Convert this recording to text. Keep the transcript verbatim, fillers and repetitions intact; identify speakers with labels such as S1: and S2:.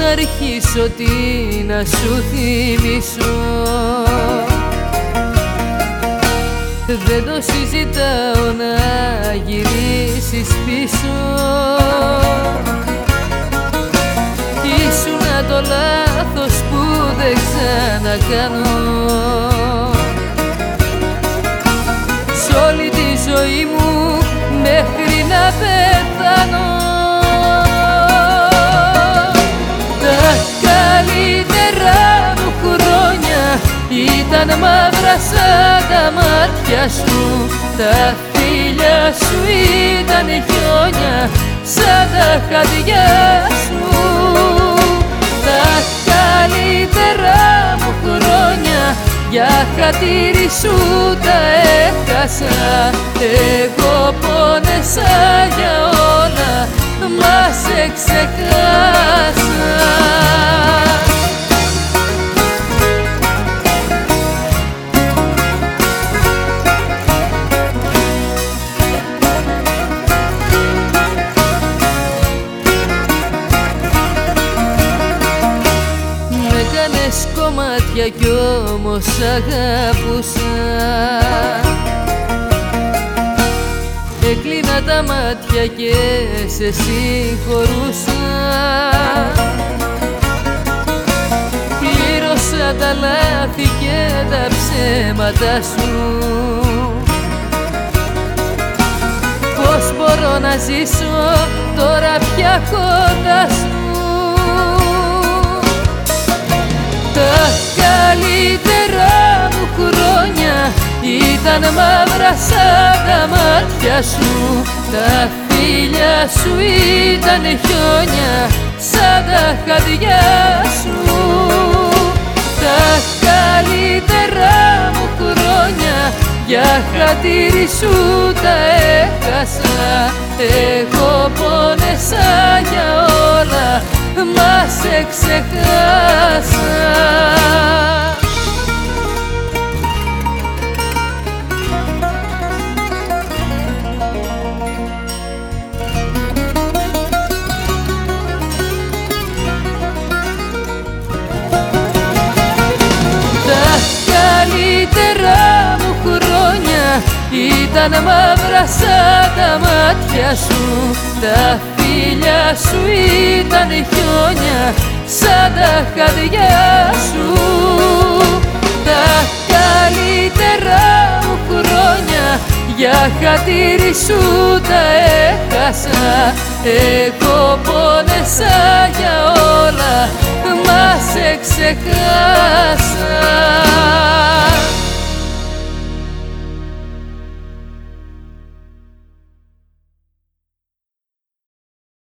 S1: αρχίσω τι να σου θυμίσω. Δεν το συζητάω να γυρίσεις πίσω. Ήσουνα το λάθος που δεν ξανακάνω. Σ' όλη τη ζωή μου μέχρι να πεθάνω. Τα καλύτερα μου χρόνια ήταν μαύρα σαν τα μάτια σου. Τα φίλια σου ήταν χιόνια σαν τα χαδιά σου. Τα καλύτερα μου χρόνια για χατήρι σου τα έχασα. Εγώ πόνεσα για όλα, μα σε ξεχάσα. Κομμάτια κι όμως αγαπούσα. Έκλεινα τα μάτια και σε συγχωρούσα. Πλήρωσα τα λάθη και τα ψέματα σου. Πώς μπορώ να ζήσω τώρα πια κοντά σου. Τα καλύτερα μου χρόνια ήταν μαύρα σαν τα μάτια σου. Τα φίλια σου ήταν χιόνια σαν τα χαδιά σου. Τα καλύτερα μου χρόνια για χατήρι σου τα έχασα. Εγώ πόνεσα για όλα, μα σε ξεχάσα. Τα καλύτερα μου χρόνια ήταν μαύρα σαν τα μάτια σου. Τα φίλια σου ήταν χιόνια σαν τα χαδιά σου. Τα καλύτερα μου χρόνια για χατήρι σου τα έχασα. Εγώ πόνεσα για όλα, μα σε ξεχάσα.